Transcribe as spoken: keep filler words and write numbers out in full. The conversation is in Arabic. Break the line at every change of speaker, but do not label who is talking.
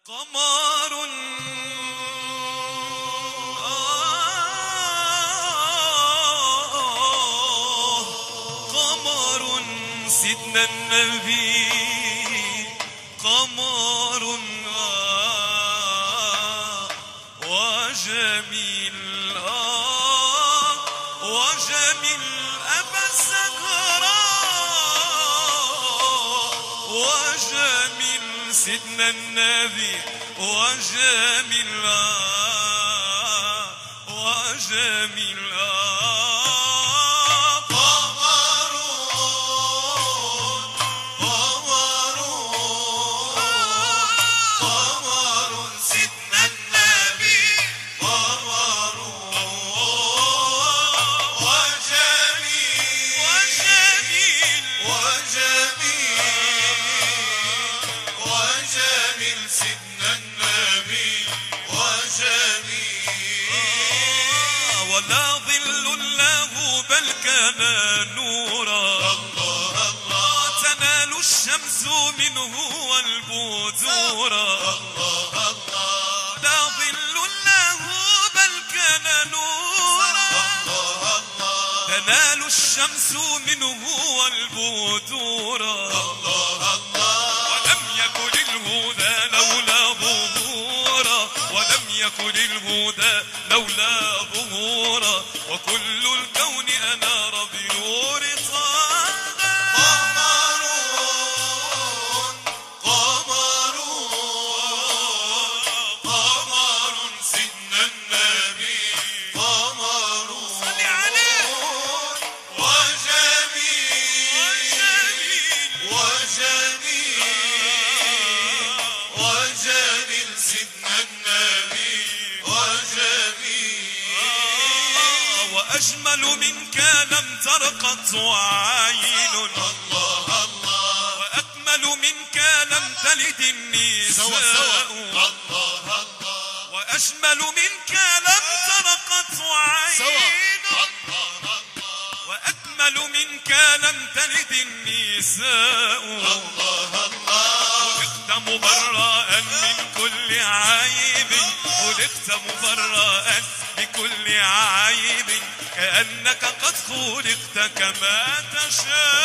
قمر آه قمر سيدنا النبي قمر آه وجميل آه وجميل أبا الزهراء وجميل سيدنا النبي وجميل آه وجميل آه قمر قمر قمر سيدنا النبي قمر وجميل وجميل وجميل وجميل سيدنا النبي وجميل ولا ظل له بل كان نورا الله الله تنال الشمس منه والبذورا الله الله لا ظل له بل كان نورا الله الله تنال الشمس منه والبذورا الله الله ولم يكن الهدى لولا ظهورا ولم يكن الهدى لولا ظهورا وكل الكون أنار بنور طه قمر قمر قمر سيدنا النبي قمر صل عليه وجميل وجميل وجميل سيدنا النبي وجميل وأجمل منك لم ترقط عين الله الله وأكمل منك لم تلد النساء الله الله وأجمل منك لم ترقط عين وأكمل منك لم تلد النساء الله الله خلقت مبرأ من كل عيب خلقت مبرأ بكل عيب كأنك قد خلقت كما تشاء